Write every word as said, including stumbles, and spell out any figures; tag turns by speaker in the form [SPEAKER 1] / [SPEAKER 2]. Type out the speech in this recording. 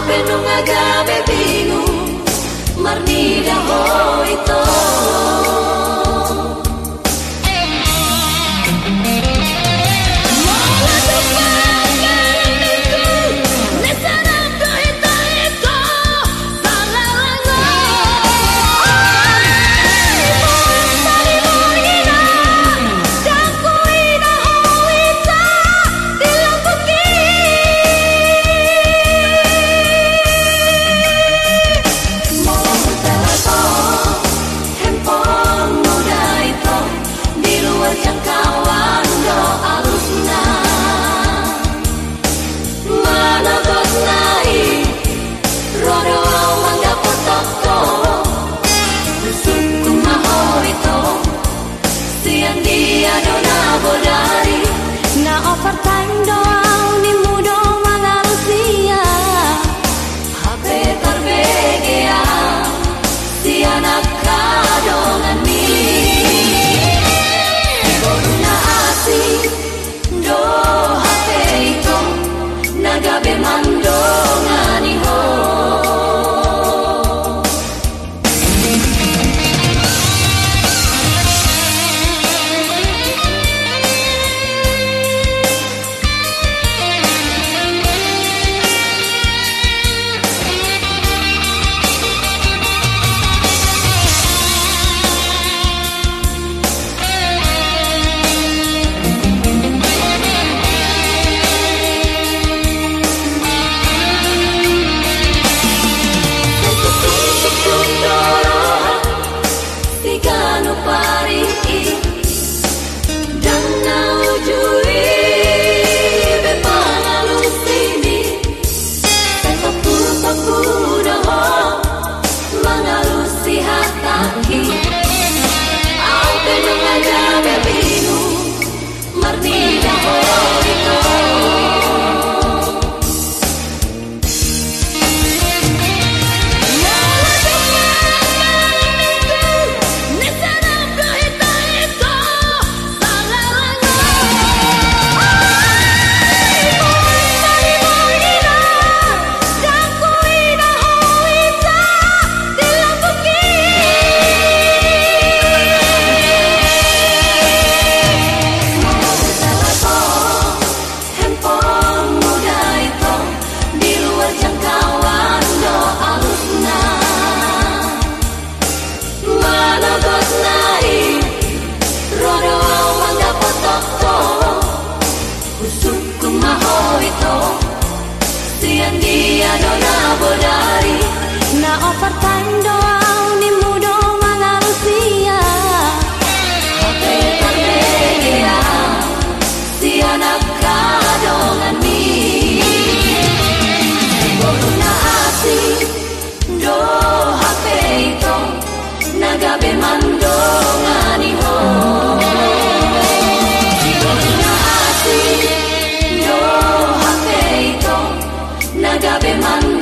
[SPEAKER 1] Gabe bingung marni dah itu.
[SPEAKER 2] Na overtime doang ni mudo Andalusia,
[SPEAKER 1] hape terbegea si anak kadongan mi boruna asi do hape itu nagabe mandongani ho. Dia dona bodari
[SPEAKER 2] na overtime doang ni mudo Andalusia,
[SPEAKER 1] hape terbegea si anak kadongan mi boruna asi do hape itu nagabe mandongani ho. Boruna asi do hape itu nagabe mandongani